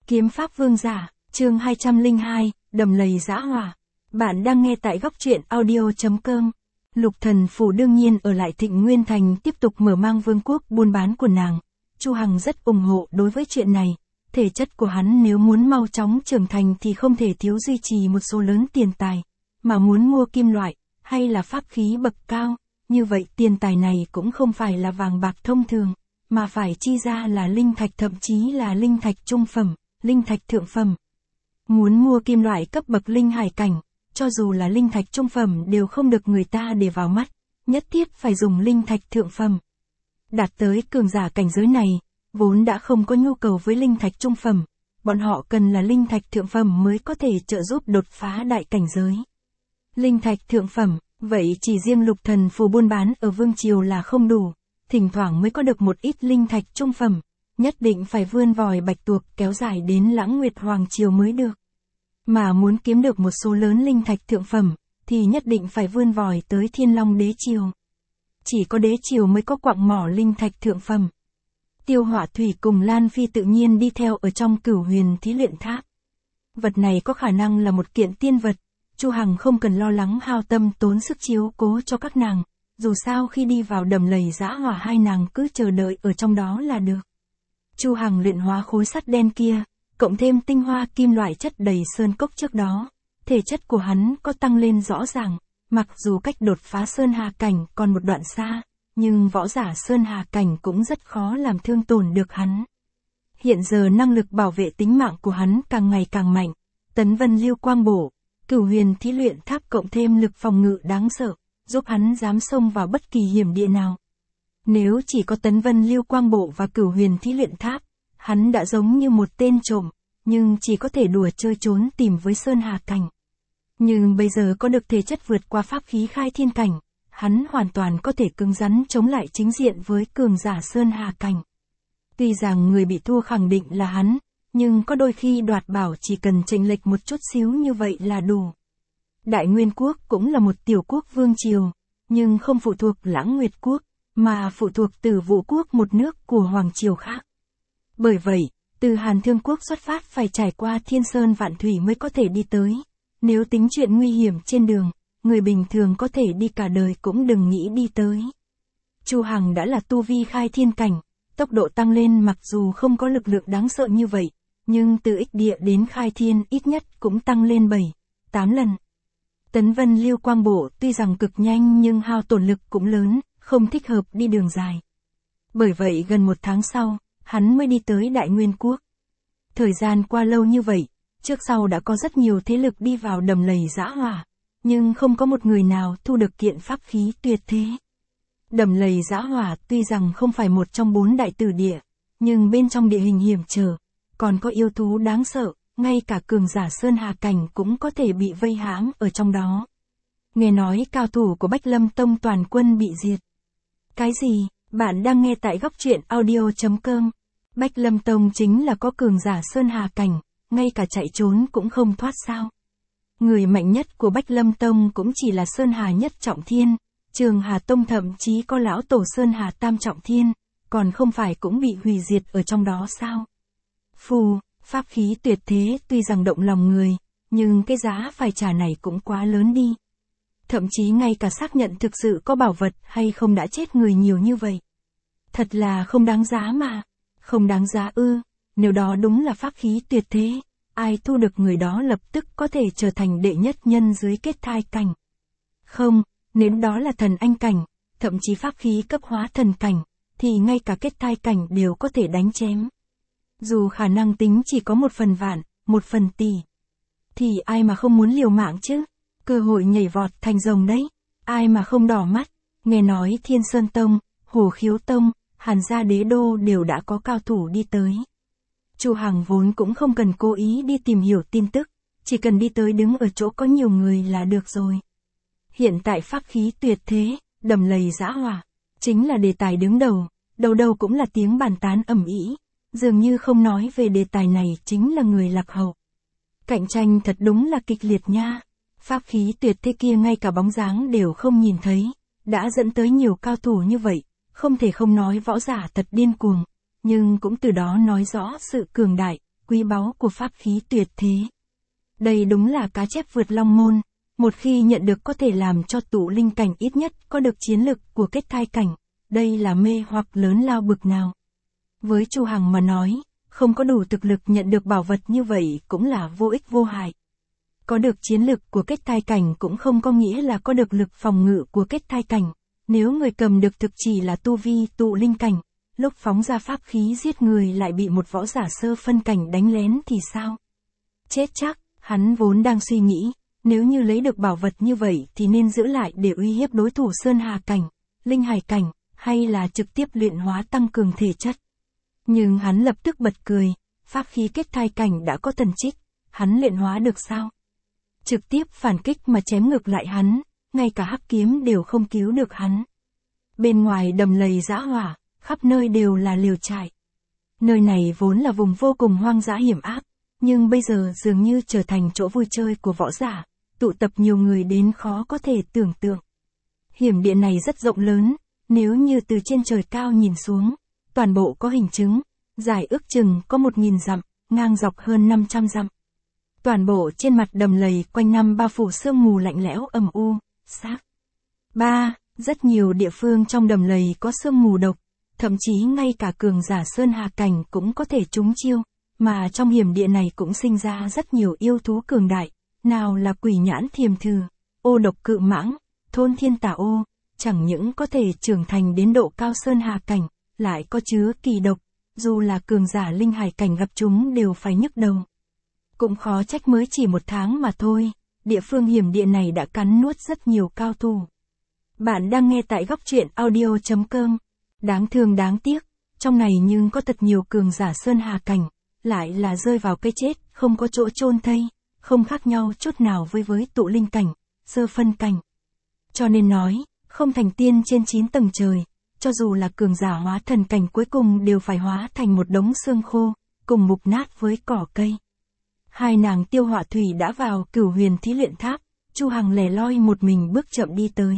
Kiếm pháp vương giả, chương 202, đầm lầy dã hỏa. Bạn đang nghe tại góc truyện audio.com. Lục Thần Phủ đương nhiên ở lại Thịnh Nguyên Thành tiếp tục mở mang vương quốc buôn bán của nàng. Chu Hằng rất ủng hộ đối với chuyện này. Thể chất của hắn nếu muốn mau chóng trưởng thành thì không thể thiếu duy trì một số lớn tiền tài. Mà muốn mua kim loại, hay là pháp khí bậc cao, như vậy tiền tài này cũng không phải là vàng bạc thông thường, mà phải chi ra là linh thạch, thậm chí là linh thạch trung phẩm, linh thạch thượng phẩm. Muốn mua kim loại cấp bậc linh hải cảnh, cho dù là linh thạch trung phẩm đều không được người ta để vào mắt, nhất thiết phải dùng linh thạch thượng phẩm. Đạt tới cường giả cảnh giới này, vốn đã không có nhu cầu với linh thạch trung phẩm, bọn họ cần là linh thạch thượng phẩm mới có thể trợ giúp đột phá đại cảnh giới. Linh thạch thượng phẩm, vậy chỉ riêng Lục Thần Phù buôn bán ở Vương Triều là không đủ, thỉnh thoảng mới có được một ít linh thạch trung phẩm, nhất định phải vươn vòi bạch tuộc kéo dài đến Lãng Nguyệt Hoàng Triều mới được. Mà muốn kiếm được một số lớn linh thạch thượng phẩm, thì nhất định phải vươn vòi tới Thiên Long Đế Triều. Chỉ có Đế Triều mới có quặng mỏ linh thạch thượng phẩm. Tiêu Hỏa Thủy cùng Lan Phi tự nhiên đi theo ở trong Cửu Huyền Thí Luyện Tháp. Vật này có khả năng là một kiện tiên vật, Chu Hằng không cần lo lắng hao tâm tốn sức chiếu cố cho các nàng, dù sao khi đi vào đầm lầy dã hỏa hai nàng cứ chờ đợi ở trong đó là được. Chu Hằng luyện hóa khối sắt đen kia, cộng thêm tinh hoa kim loại chất đầy sơn cốc trước đó, thể chất của hắn có tăng lên rõ ràng, mặc dù cách đột phá sơn hà cảnh còn một đoạn xa, nhưng võ giả sơn hà cảnh cũng rất khó làm thương tổn được hắn. Hiện giờ năng lực bảo vệ tính mạng của hắn càng ngày càng mạnh, Tấn Vân Lưu Quang Bổ, Cửu Huyền Thí Luyện Tháp cộng thêm lực phòng ngự đáng sợ, giúp hắn dám xông vào bất kỳ hiểm địa nào. Nếu chỉ có Tấn Vân Lưu Quang Bộ và Cửu Huyền Thí Luyện Tháp, hắn đã giống như một tên trộm, nhưng chỉ có thể đùa chơi trốn tìm với sơn hà cảnh. Nhưng bây giờ có được thể chất vượt qua pháp khí khai thiên cảnh, hắn hoàn toàn có thể cứng rắn chống lại chính diện với cường giả sơn hà cảnh. Tuy rằng người bị thua khẳng định là hắn, nhưng có đôi khi đoạt bảo chỉ cần chênh lệch một chút xíu như vậy là đủ. Đại Nguyên Quốc cũng là một tiểu quốc vương triều, nhưng không phụ thuộc Lãng Nguyệt Quốc, mà phụ thuộc Tử Vũ Quốc, một nước của hoàng triều khác. Bởi vậy, từ Hàn Thương Quốc xuất phát phải trải qua Thiên Sơn Vạn Thủy mới có thể đi tới. Nếu tính chuyện nguy hiểm trên đường, người bình thường có thể đi cả đời cũng đừng nghĩ đi tới. Chu Hằng đã là tu vi khai thiên cảnh, tốc độ tăng lên mặc dù không có lực lượng đáng sợ như vậy, nhưng từ ích địa đến khai thiên ít nhất cũng tăng lên 7-8 lần. Tấn Vân Lưu Quang Bộ tuy rằng cực nhanh nhưng hao tổn lực cũng lớn, không thích hợp đi đường dài. Bởi vậy gần 1 tháng sau, hắn mới đi tới Đại Nguyên Quốc. Thời gian qua lâu như vậy, trước sau đã có rất nhiều thế lực đi vào đầm lầy dã hỏa, nhưng không có một người nào thu được kiện pháp khí tuyệt thế. Đầm lầy dã hỏa tuy rằng không phải một trong 4 đại tử địa, nhưng bên trong địa hình hiểm trở, còn có yêu thú đáng sợ, ngay cả cường giả sơn hà cảnh cũng có thể bị vây hãm ở trong đó. Nghe nói cao thủ của Bách Lâm Tông toàn quân bị diệt. Cái gì? Bạn đang nghe tại góc truyện audio.com. Bách Lâm Tông chính là có cường giả sơn hà cảnh, ngay cả chạy trốn cũng không thoát sao. Người mạnh nhất của Bách Lâm Tông cũng chỉ là Sơn Hà Nhất Trọng Thiên, Trường Hà Tông thậm chí có lão tổ Sơn Hà Tam Trọng Thiên, còn không phải cũng bị hủy diệt ở trong đó sao? Phù, pháp khí tuyệt thế tuy rằng động lòng người, nhưng cái giá phải trả này cũng quá lớn đi. Thậm chí ngay cả xác nhận thực sự có bảo vật hay không đã chết người nhiều như vậy. Thật là không đáng giá mà. Không đáng giá ư, nếu đó đúng là pháp khí tuyệt thế, ai thu được người đó lập tức có thể trở thành đệ nhất nhân dưới kết thai cảnh. Không, nếu đó là thần anh cảnh, thậm chí pháp khí cấp hóa thần cảnh, thì ngay cả kết thai cảnh đều có thể đánh chém. Dù khả năng tính chỉ có 1 phần vạn, 1 phần tỷ, thì ai mà không muốn liều mạng chứ, cơ hội nhảy vọt thành rồng đấy, ai mà không đỏ mắt. Nghe nói Thiên Sơn Tông, Hồ Khiếu Tông, Hàn gia Đế đô đều đã có cao thủ đi tới. Chu Hằng vốn cũng không cần cố ý đi tìm hiểu tin tức, chỉ cần đi tới đứng ở chỗ có nhiều người là được rồi. Hiện tại pháp khí tuyệt thế, đầm lầy dã hỏa, chính là đề tài đứng đầu, đầu đầu cũng là tiếng bàn tán ầm ĩ, dường như không nói về đề tài này chính là người lạc hậu. Cạnh tranh thật đúng là kịch liệt nha, pháp khí tuyệt thế kia ngay cả bóng dáng đều không nhìn thấy, đã dẫn tới nhiều cao thủ như vậy. Không thể không nói võ giả thật điên cuồng, nhưng cũng từ đó nói rõ sự cường đại quý báu của pháp khí tuyệt thế. Đây đúng là cá chép vượt long môn, một khi nhận được có thể làm cho tụ linh cảnh ít nhất có được chiến lực của kết thai cảnh, đây là mê hoặc lớn lao bực nào. Với Chu Hằng mà nói, không có đủ thực lực nhận được bảo vật như vậy cũng là vô ích vô hại. Có được chiến lực của kết thai cảnh cũng không có nghĩa là có được lực phòng ngự của kết thai cảnh. Nếu người cầm được thực chỉ là tu vi tụ linh cảnh, lúc phóng ra pháp khí giết người lại bị một võ giả sơ phân cảnh đánh lén thì sao? Chết chắc, hắn vốn đang suy nghĩ, nếu như lấy được bảo vật như vậy thì nên giữ lại để uy hiếp đối thủ Sơn Hà cảnh, Linh Hải cảnh, hay là trực tiếp luyện hóa tăng cường thể chất. Nhưng hắn lập tức bật cười, pháp khí kết thai cảnh đã có thần trích, hắn luyện hóa được sao? Trực tiếp phản kích mà chém ngược lại hắn, ngay cả hắc kiếm đều không cứu được hắn. Bên ngoài đầm lầy dã hỏa, khắp nơi đều là liều trại. Nơi này vốn là vùng vô cùng hoang dã hiểm ác, nhưng bây giờ dường như trở thành chỗ vui chơi của võ giả, tụ tập nhiều người đến khó có thể tưởng tượng. Hiểm địa này rất rộng lớn, nếu như từ trên trời cao nhìn xuống, toàn bộ có hình chứng, dài ước chừng có 1000 dặm, ngang dọc hơn 500 dặm. Toàn bộ trên mặt đầm lầy quanh năm bao phủ sương mù lạnh lẽo âm u, xác. 3. Rất nhiều địa phương trong đầm lầy có sương mù độc, thậm chí ngay cả cường giả Sơn Hà cảnh cũng có thể trúng chiêu, mà trong hiểm địa này cũng sinh ra rất nhiều yêu thú cường đại, nào là quỷ nhãn thiềm thừ, ô độc cự mãng, thôn thiên tà ô, chẳng những có thể trưởng thành đến độ cao Sơn Hà cảnh, lại có chứa kỳ độc, dù là cường giả Linh Hải cảnh gặp chúng đều phải nhức đầu. Cũng khó trách mới chỉ 1 tháng mà thôi, địa phương hiểm địa này đã cắn nuốt rất nhiều cao thủ. Bạn đang nghe tại góc truyện audio.com. Đáng thương đáng tiếc, trong này nhưng có thật nhiều cường giả Sơn Hà cảnh, lại là rơi vào cái chết, không có chỗ chôn thây, không khác nhau chút nào với tụ linh cảnh, sơ phân cảnh. Cho nên nói, không thành tiên trên 9 tầng trời, cho dù là cường giả hóa thần cảnh cuối cùng đều phải hóa thành một đống xương khô, cùng mục nát với cỏ cây. Hai nàng Tiêu Họa Thủy đã vào Cửu Huyền Thí Luyện Tháp, Chu Hằng lẻ loi một mình bước chậm đi tới.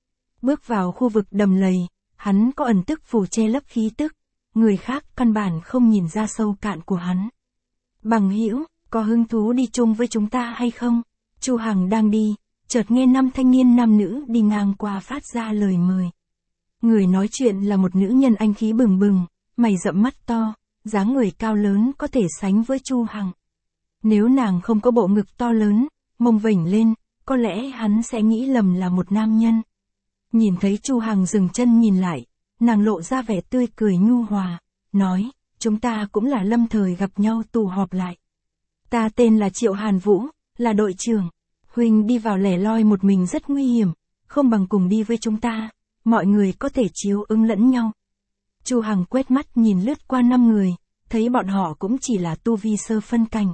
Bước vào khu vực đầm lầy, hắn có ẩn tức phủ che lấp khí tức, người khác căn bản không nhìn ra sâu cạn của hắn. Bằng hữu, có hứng thú đi chung với chúng ta hay không? Chu Hằng đang đi, chợt nghe 5 thanh niên nam nữ đi ngang qua phát ra lời mời. Người nói chuyện là một nữ nhân anh khí bừng bừng, mày rậm mắt to, dáng người cao lớn có thể sánh với Chu Hằng. Nếu nàng không có bộ ngực to lớn, mông vểnh lên, có lẽ hắn sẽ nghĩ lầm là một nam nhân. Nhìn thấy Chu Hằng dừng chân nhìn lại, nàng lộ ra vẻ tươi cười nhu hòa, nói, chúng ta cũng là lâm thời gặp nhau tụ họp lại. Ta tên là Triệu Hàn Vũ, là đội trưởng. Huynh đi vào lẻ loi một mình rất nguy hiểm, không bằng cùng đi với chúng ta, mọi người có thể chiếu ứng lẫn nhau. Chu Hằng quét mắt nhìn lướt qua 5 người, thấy bọn họ cũng chỉ là tu vi sơ phân cảnh.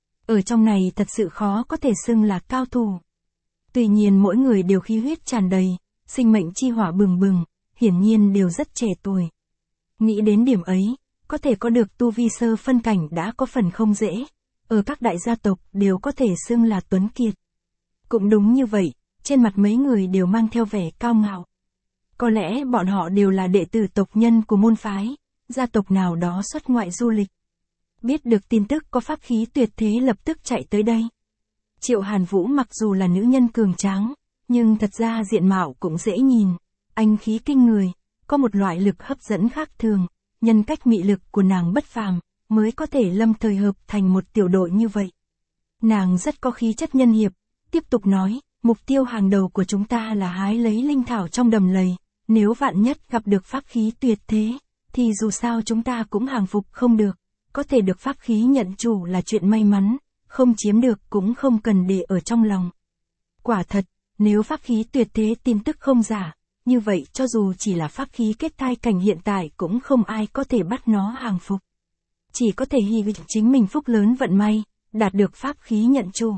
Ở trong này thật sự khó có thể xưng là cao thủ. Tuy nhiên mỗi người đều khí huyết tràn đầy, sinh mệnh chi hỏa bừng bừng, hiển nhiên đều rất trẻ tuổi. Nghĩ đến điểm ấy, có thể có được tu vi sơ phân cảnh đã có phần không dễ, ở các đại gia tộc đều có thể xưng là tuấn kiệt. Cũng đúng như vậy, trên mặt mấy người đều mang theo vẻ cao ngạo. Có lẽ bọn họ đều là đệ tử tộc nhân của môn phái, gia tộc nào đó xuất ngoại du lịch. Biết được tin tức có pháp khí tuyệt thế lập tức chạy tới đây. Triệu Hàn Vũ mặc dù là nữ nhân cường tráng, nhưng thật ra diện mạo cũng dễ nhìn, anh khí kinh người, có một loại lực hấp dẫn khác thường, nhân cách mị lực của nàng bất phàm, mới có thể lâm thời hợp thành một tiểu đội như vậy. Nàng rất có khí chất nhân hiệp, tiếp tục nói, mục tiêu hàng đầu của chúng ta là hái lấy linh thảo trong đầm lầy, nếu vạn nhất gặp được pháp khí tuyệt thế, thì dù sao chúng ta cũng hàng phục không được, có thể được pháp khí nhận chủ là chuyện may mắn, không chiếm được cũng không cần để ở trong lòng. Quả thật, nếu pháp khí tuyệt thế tin tức không giả, như vậy cho dù chỉ là pháp khí kết thai cảnh hiện tại cũng không ai có thể bắt nó hàng phục. Chỉ có thể hy vọng chính mình phúc lớn vận may, đạt được pháp khí nhận chủ.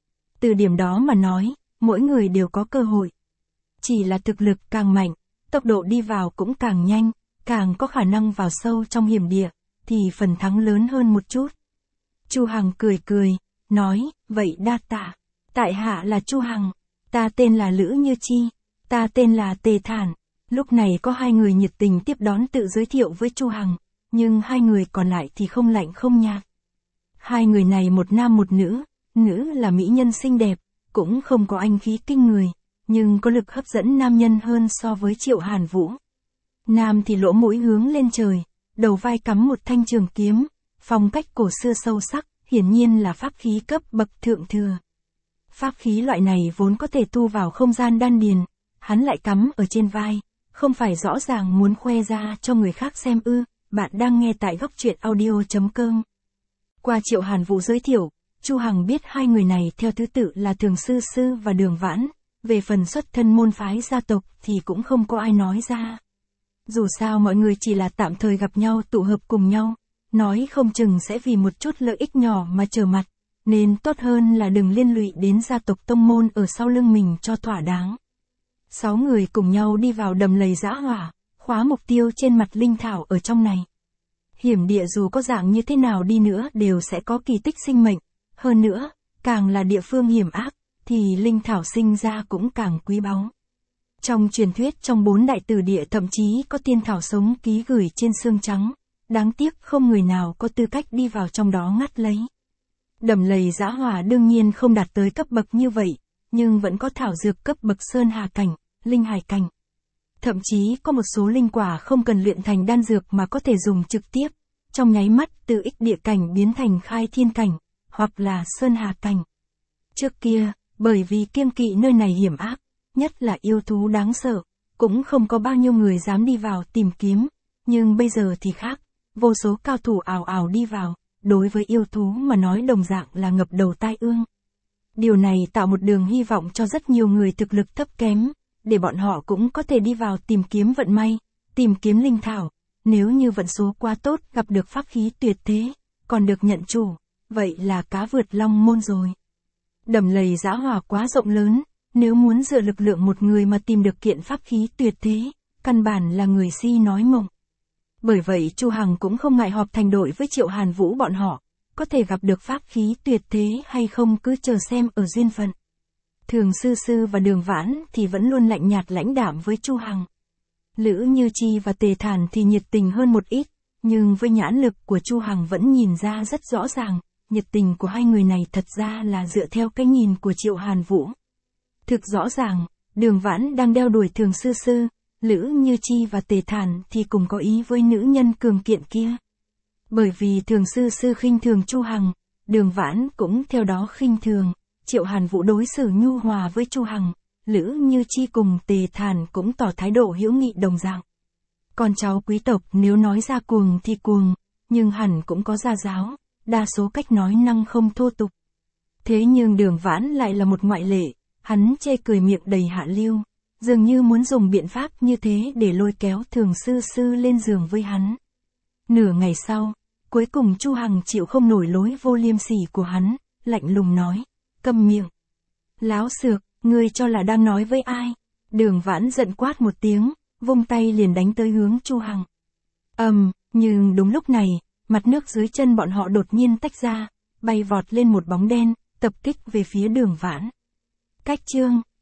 Từ điểm đó mà nói, mỗi người đều có cơ hội. Chỉ là thực lực càng mạnh, tốc độ đi vào cũng càng nhanh, càng có khả năng vào sâu trong hiểm địa, thì phần thắng lớn hơn một chút. Chu Hằng cười cười, nói, vậy đa tạ. Tại hạ là Chu Hằng, ta tên là Lữ Như Chi, ta tên là Tề Thản. Lúc này có 2 người nhiệt tình tiếp đón tự giới thiệu với Chu Hằng, nhưng 2 người còn lại thì không lạnh không nhạt. Hai người này một nam một nữ, nữ là mỹ nhân xinh đẹp, cũng không có anh khí kinh người, nhưng có lực hấp dẫn nam nhân hơn so với Triệu Hàn Vũ. Nam thì lỗ mũi hướng lên trời, đầu vai cắm một thanh trường kiếm, phong cách cổ xưa sâu sắc, hiển nhiên là pháp khí cấp bậc thượng thừa. Pháp khí loại này vốn có thể tu vào không gian đan điền, hắn lại cắm ở trên vai, không phải rõ ràng muốn khoe ra cho người khác xem ư? Bạn đang nghe tại góc truyện audio.com. Qua Triệu Hàn Vũ giới thiệu, Chu Hằng biết hai người này theo thứ tự là Thường Sư Sư và Đường Vãn, về phần xuất thân môn phái gia tộc thì cũng không có ai nói ra. Dù sao mọi người chỉ là tạm thời gặp nhau tụ hợp cùng nhau, nói không chừng sẽ vì một chút lợi ích nhỏ mà trở mặt, nên tốt hơn là đừng liên lụy đến gia tộc tông môn ở sau lưng mình cho thỏa đáng. 6 người cùng nhau đi vào đầm lầy dã hỏa, khóa mục tiêu trên mặt linh thảo ở trong này. Hiểm địa dù có dạng như thế nào đi nữa đều sẽ có kỳ tích sinh mệnh, hơn nữa, càng là địa phương hiểm ác, thì linh thảo sinh ra cũng càng quý báu. Trong truyền thuyết trong 4 đại tử địa thậm chí có tiên thảo sống ký gửi trên xương trắng, đáng tiếc không người nào có tư cách đi vào trong đó ngắt lấy. Đầm lầy dã hỏa đương nhiên không đạt tới cấp bậc như vậy, nhưng vẫn có thảo dược cấp bậc sơn hà cảnh, linh hải cảnh. Thậm chí có một số linh quả không cần luyện thành đan dược mà có thể dùng trực tiếp, trong nháy mắt từ ích địa cảnh biến thành khai thiên cảnh, hoặc là sơn hà cảnh. Trước kia, bởi vì kiêng kỵ nơi này hiểm ác, nhất là yêu thú đáng sợ, cũng không có bao nhiêu người dám đi vào tìm kiếm, nhưng bây giờ thì khác, vô số cao thủ ào ào đi vào, đối với yêu thú mà nói đồng dạng là ngập đầu tai ương. Điều này tạo một đường hy vọng cho rất nhiều người thực lực thấp kém, để bọn họ cũng có thể đi vào tìm kiếm vận may, tìm kiếm linh thảo, nếu như vận số quá tốt gặp được pháp khí tuyệt thế, còn được nhận chủ, vậy là cá vượt long môn rồi. Đầm lầy dã hỏa quá rộng lớn, nếu muốn dựa lực lượng một người mà tìm được kiện pháp khí tuyệt thế, căn bản là người si nói mộng. Bởi vậy Chu Hằng cũng không ngại họp thành đội với Triệu Hàn Vũ bọn họ, có thể gặp được pháp khí tuyệt thế hay không cứ chờ xem ở duyên phận. Thường Sư Sư và Đường Vãn thì vẫn luôn lạnh nhạt lãnh đạm với Chu Hằng. Lữ Như Chi và Tề Thản thì nhiệt tình hơn một ít, nhưng với nhãn lực của Chu Hằng vẫn nhìn ra rất rõ ràng, nhiệt tình của hai người này thật ra là dựa theo cái nhìn của Triệu Hàn Vũ. Thực rõ ràng, Đường Vãn đang đeo đuổi Thường Sư Sư, Lữ Như Chi và Tề Thản thì cùng có ý với nữ nhân cường kiện kia. Bởi vì Thường Sư Sư khinh thường Chu Hằng, Đường Vãn cũng theo đó khinh thường, Triệu Hàn Vũ đối xử nhu hòa với Chu Hằng, Lữ Như Chi cùng Tề Thản cũng tỏ thái độ hữu nghị đồng dạng. Con cháu quý tộc nếu nói ra cuồng thì cuồng, nhưng hẳn cũng có gia giáo, đa số cách nói năng không thô tục. Thế nhưng Đường Vãn lại là một ngoại lệ, hắn chê cười miệng đầy hạ lưu, dường như muốn dùng biện pháp như thế để lôi kéo Thường Sư Sư lên giường với hắn. Nửa ngày sau, cuối cùng Chu Hằng chịu không nổi lối vô liêm sỉ của hắn, lạnh lùng nói, câm miệng. Láo xược, ngươi cho là đang nói với ai? Đường Vãn giận quát một tiếng, vung tay liền đánh tới hướng Chu Hằng. Nhưng đúng lúc này, mặt nước dưới chân bọn họ đột nhiên tách ra, bay vọt lên một bóng đen, tập kích về phía Đường Vãn. Cách chương